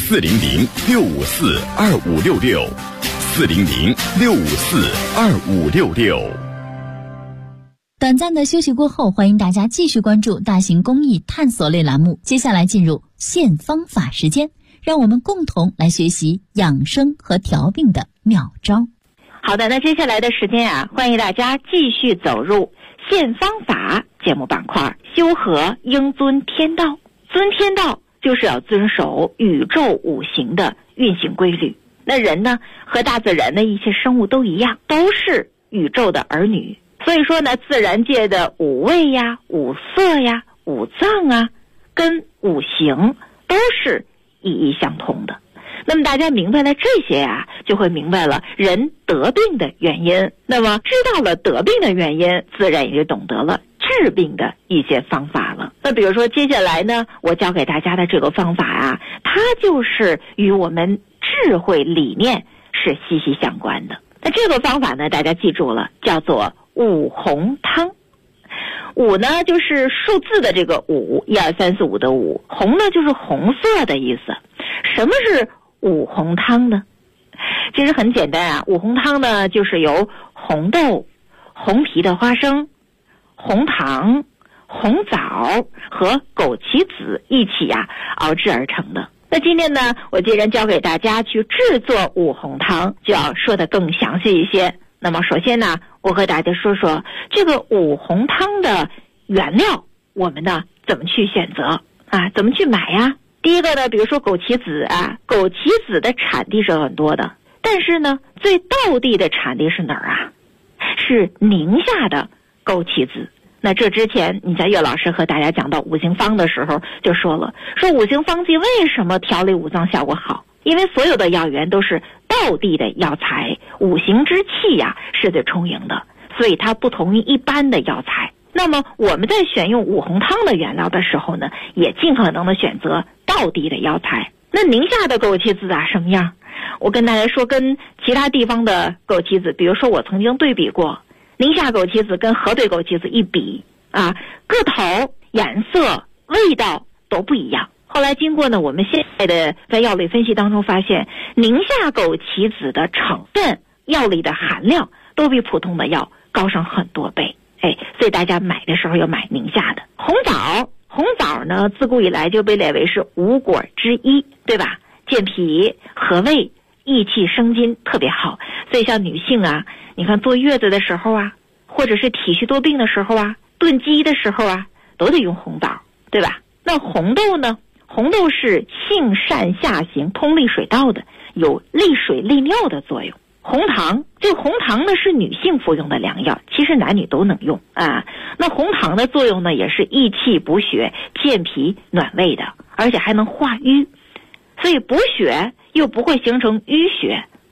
：400-654-2566，400-654-2566。 短暂的休息过后，欢迎大家继续关注大型公益探索类栏目。接下来进入现方法时间，让我们共同来学习养生和调病的妙招。 好的，那接下来的时间啊，欢迎大家继续走入现方法节目板块。修和应遵天道，遵天道就是要遵守宇宙五行的运行规律。那人呢，和大自然的一些生物都一样，都是宇宙的儿女。所以说呢，自然界的五味呀、五色呀、五脏啊，跟五行都是意义相通的。那么大家明白了这些啊，就会明白了人得病的原因。那么知道了得病的原因，自然也就懂得了治病的一些方法了。那比如说接下来呢，我教给大家的这个方法啊，它就是与我们智慧理念是息息相关的。那这个方法呢，大家记住了，叫做五红汤。五呢就是数字的这个五，1、2、3、4、5的五。红呢就是红色的意思。什么是五红汤呢？其实很简单啊，五红汤呢就是由红豆、红皮的花生、红糖、红枣和枸杞子一起熬制而成的。那今天呢，我既然教给大家去制作五红汤，就要说得更详细一些。那么首先呢，我和大家说说这个五红汤的原料，我们呢怎么去选择啊？怎么去买呀？第一个呢，比如说枸杞子啊，枸杞子的产地是很多的，但是呢，最道地的产地是哪儿啊？是宁夏的枸杞子。那这之前你在岳老师和大家讲到五行方的时候就说了，说五行方剂为什么调理五脏效果好？因为所有的药源都是道地的药材，五行之气是最充盈的，所以它不同于一般的药材。那么我们在选用五红汤的原料的时候呢，也尽可能的选择道地的药材。那宁夏的枸杞子什么样？我跟大家说，跟其他地方的枸杞子，比如说我曾经对比过宁夏枸杞子跟河北枸杞子一比个头、颜色、味道都不一样。后来经过呢，我们现在的在药理分析当中发现，宁夏枸杞子的成分、药理的含量都比普通的药高上很多倍。所以大家买的时候要买宁夏的。红枣呢，自古以来就被列为是五果之一，对吧？健脾和胃，益气生津，特别好。所以像女性你看坐月子的时候或者是体虚多病的时候炖鸡的时候都得用红枣，对吧？那红豆呢？红豆是性善下行，通利水道的，有利水利尿的作用。红糖呢是女性服用的良药，其实男女都能用那红糖的作用呢，也是益气补血、健脾暖胃的，而且还能化瘀，所以补血又不会形成淤血，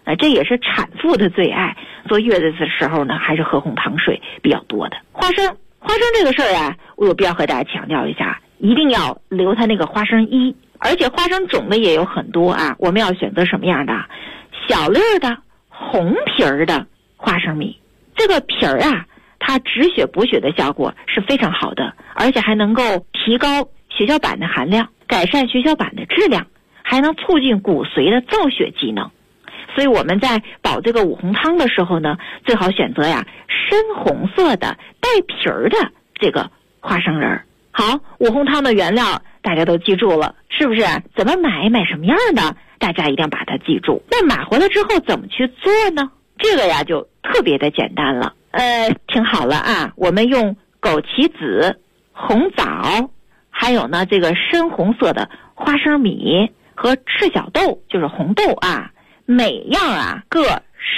这也是产妇的最爱。坐月子的时候呢，还是喝红糖水比较多的。花生这个事儿啊，我有必要和大家强调一下，一定要留它那个花生衣，而且花生种类也有很多啊。我们要选择什么样的？小粒儿的红皮儿的花生米，这个皮儿啊，它止血补血的效果是非常好的，而且还能够提高血小板的含量，改善血小板的质量，还能促进骨髓的造血机能。所以我们在煲这个五红汤的时候呢，最好选择呀深红色的带皮儿的这个花生仁儿。好，五红汤的原料大家都记住了，是不是？怎么买什么样的，大家一定要把它记住。那买回来之后怎么去做呢？这个呀就特别的简单了。听好了啊，我们用枸杞子、红枣，还有呢这个深红色的花生米和赤小豆，就是红豆啊，每样啊各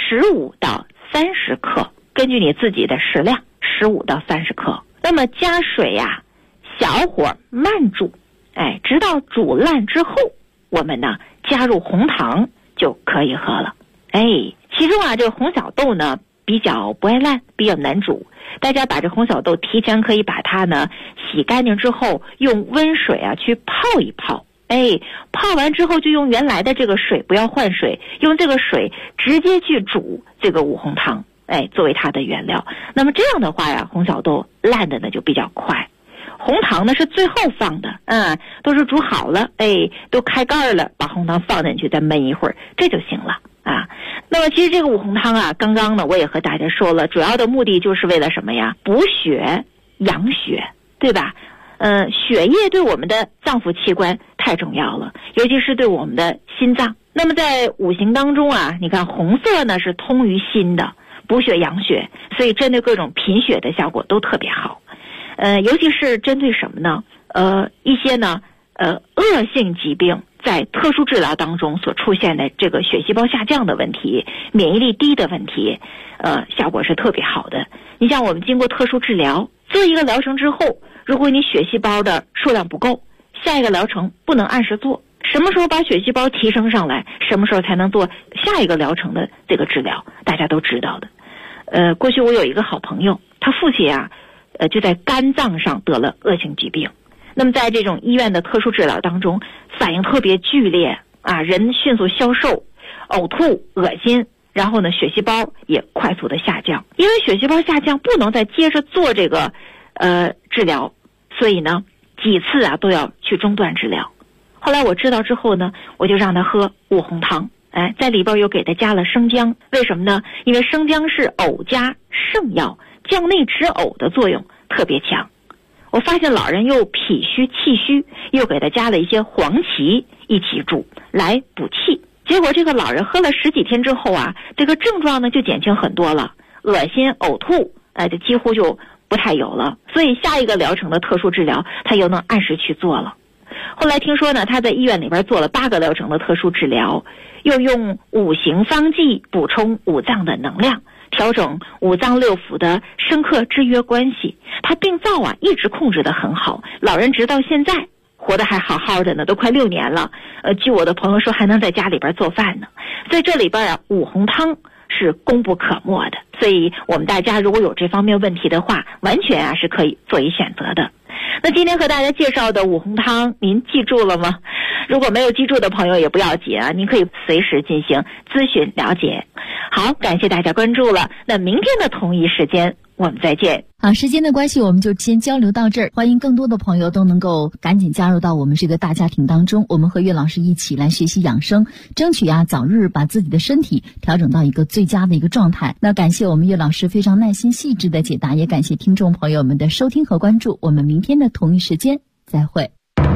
15到30克，根据你自己的食量，15到30克。那么加水呀，小火慢煮，直到煮烂之后，我们呢加入红糖就可以喝了。其中啊这个红小豆呢比较不爱烂，比较难煮，大家把这红小豆提前可以把它呢洗干净之后，用温水啊去泡一泡。泡完之后就用原来的这个水，不要换水，用这个水直接去煮这个五红汤，作为它的原料。那么这样的话呀，红小豆烂的呢就比较快。红糖呢是最后放的，都是煮好了，都开盖了，把红糖放进去再焖一会儿，这就行了啊。那么其实这个五红汤啊，刚刚呢我也和大家说了，主要的目的就是为了什么呀？补血养血，对吧？血液对我们的脏腑器官太重要了，尤其是对我们的心脏。那么在五行当中啊，你看红色呢是通于心的，补血养血，所以针对各种贫血的效果都特别好。尤其是针对什么呢？一些呢恶性疾病在特殊治疗当中所出现的这个血细胞下降的问题，免疫力低的问题，效果是特别好的。你像我们经过特殊治疗，做一个疗程之后，如果你血细胞的数量不够，下一个疗程不能按时做。什么时候把血细胞提升上来，什么时候才能做下一个疗程的这个治疗，大家都知道的。过去我有一个好朋友，他父亲啊就在肝脏上得了恶性疾病。那么在这种医院的特殊治疗当中，反应特别剧烈啊，人迅速消瘦，呕吐、恶心，然后呢血细胞也快速的下降。因为血细胞下降不能再接着做这个治疗，所以呢几次啊都要去中断治疗。后来我知道之后呢，我就让他喝五红汤，在里边又给他加了生姜。为什么呢？因为生姜是呕加圣药，降内止呕的作用特别强。我发现老人又脾虚气虚，又给他加了一些黄芪一起煮来补气。结果这个老人喝了10几天之后啊，这个症状呢就减轻很多了，恶心呕吐这几乎就不太有了。所以下一个疗程的特殊治疗他又能按时去做了。后来听说呢，他在医院里边做了8个疗程的特殊治疗，又用五行方剂补充五脏的能量，调整五脏六腑的生克制约关系，他病灶啊一直控制得很好，老人直到现在活得还好好的呢，都快6年了。据我的朋友说还能在家里边做饭呢。在这里边啊，五红汤是功不可没的，所以我们大家如果有这方面问题的话，完全啊是可以做一选择的。那今天和大家介绍的五红汤您记住了吗？如果没有记住的朋友也不要紧啊，您可以随时进行咨询了解。好，感谢大家关注了，那明天的同一时间我们再见。 好，时间的关系我们就先交流到这儿，欢迎更多的朋友都能够赶紧加入到我们这个大家庭当中，我们和岳老师一起来学习养生，争取早日把自己的身体调整到一个最佳的一个状态。那感谢我们岳老师非常耐心细致的解答，也感谢听众朋友们的收听和关注，我们明天的同一时间再会。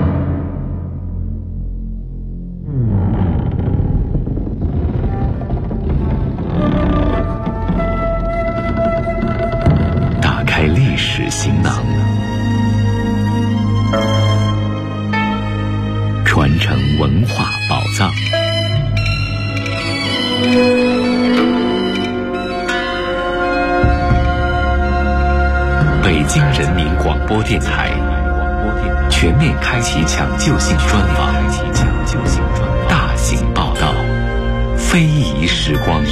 历史行囊，传承文化宝藏。北京人民广播电台全面开启抢救性专访，大型报道，非遗时光。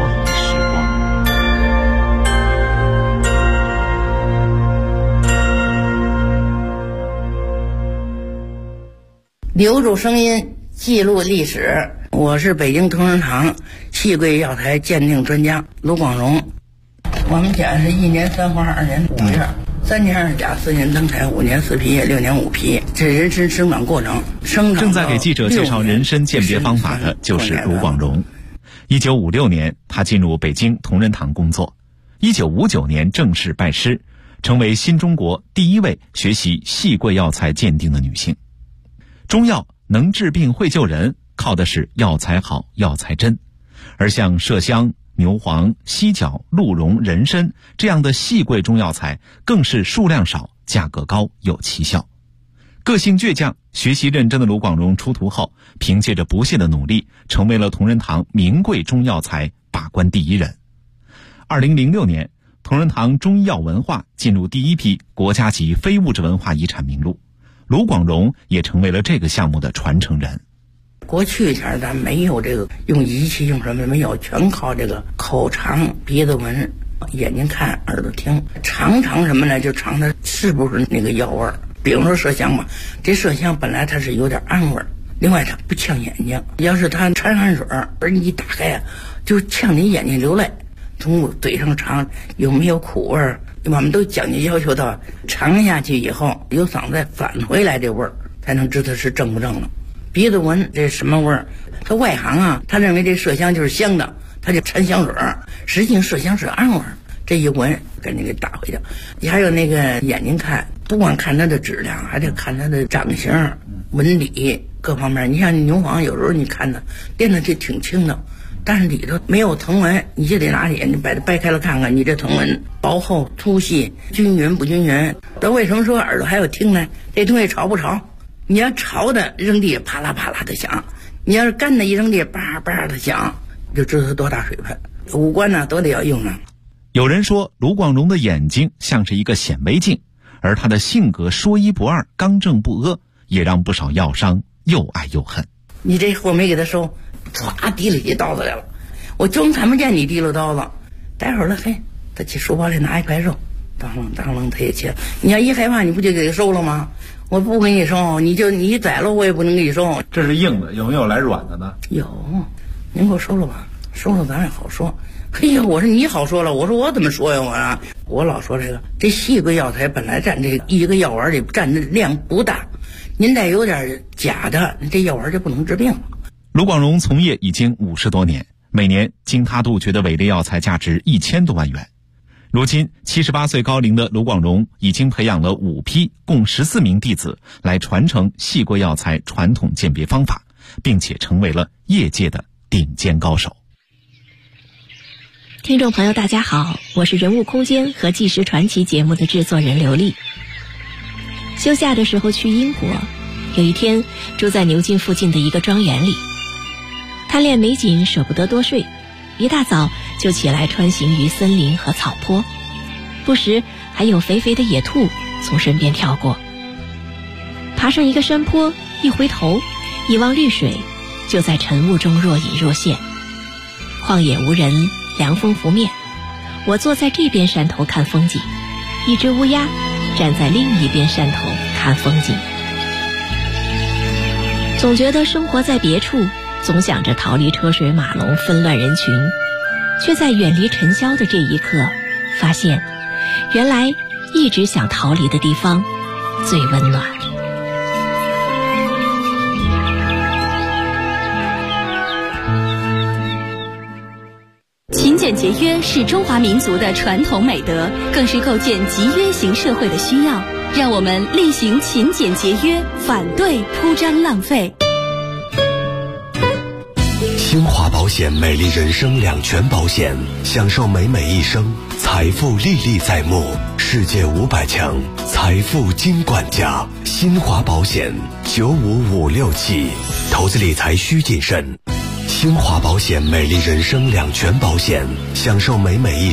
留住声音，记录历史。我是北京同仁堂细桂药材鉴定专家卢广荣。我们家是1年3花2年5月，3年2甲4年登采5年4皮叶6年5皮，这人参生长过程。 正在给记者介绍人参鉴别方法的就是卢广荣。1956年，他进入北京同仁堂工作。1959年正式拜师，成为新中国第一位学习细桂药材鉴定的女性。中药能治病会救人，靠的是药材好、药材真。而像麝香、牛黄、犀角、鹿茸、人参这样的细桂中药材，更是数量少、价格高、有奇效。个性倔强、学习认真的卢广荣出徒后，凭借着不懈的努力，成为了同仁堂名贵中药材把关第一人。2006年，同仁堂中医药文化进入第一批国家级非物质文化遗产名录，卢广荣也成为了这个项目的传承人。 过去前咱没有这个用仪器用什么没有，全靠这个口尝、鼻子闻、眼睛看、耳朵听。尝什么呢？就尝它是不是那个药味儿。比如说麝香吧，这麝香本来它是有点暗味儿，另外它不呛眼睛。要是它掺汗水，而你一打开啊，就呛你眼睛流泪。从嘴上尝有没有苦味儿，我们都讲究要求到尝下去以后，由嗓子返回来这味儿，才能知道是正不正了。鼻子闻这什么味儿？他外行啊，他认为这麝香就是香的，他就掺香水儿，实际上麝香是暗味儿。这一闻赶紧给打回去。你还有那个眼睛看，不光看它的质量，还得看它的长形、纹理各方面。你像牛黄，有时候你看它练的就挺轻的，但是里头没有藤纹，你就得拿眼睛把它掰开了看看，你这藤纹薄厚、粗细、均匀不均匀。那为什么说耳朵还有听呢？这东西潮不潮？你要潮的扔地啪啦啪啦的响，你要是干的一扔地叭叭的响，就知道它多大水分。五官呢都得要用上。 有人说卢广荣的眼睛像是一个显微镜，而他的性格说一不二、刚正不阿，也让不少药商又爱又恨。 你这货没给他收，唰提了起刀子来了，我装看不见你提了刀子。待会儿了，嘿，他去书包里拿一块肉，当啷他也切。你要一害怕，你不就给他收了吗？我不给你收，你宰了我也不能给你收。 这是硬的，有没有来软的呢？ 有，您给我收了吧，收了咱也好说。哎呀，我说你好说了，我说我怎么说呀？我老说这细桂药材本来占这一个药丸里占的量不大，您再有点假的，这药丸就不能治病了。 卢广荣从业已经50多年，每年经他杜绝的伪劣药材价值1000多万元。如今78岁高龄的卢广荣已经培养了5批共14名弟子来传承细桂药材传统鉴别方法，并且成为了业界的顶尖高手。 听众朋友大家好，我是人物空间和纪实传奇节目的制作人刘丽。休假的时候去英国，有一天住在牛津附近的一个庄园里，贪恋美景舍不得多睡，一大早就起来穿行于森林和草坡，不时还有肥肥的野兔从身边跳过。爬上一个山坡，一回头一望绿水，就在晨雾中若隐若现。旷野无人，凉风拂面，我坐在这边山头看风景，一只乌鸦站在另一边山头看风景。总觉得生活在别处，总想着逃离车水马龙纷乱人群，却在远离尘嚣的这一刻，发现原来一直想逃离的地方最温暖。 勤俭节约是中华民族的传统美德，更是构建集约型社会的需要。让我们厉行勤俭节约，反对铺张浪费。 新华保险美丽人生两全保险，享受美美一生，财富历历在目，世界500强财富金管家。新华保险95567，投资理财需谨慎。新华保险美丽人生两全保险，享受美美一生。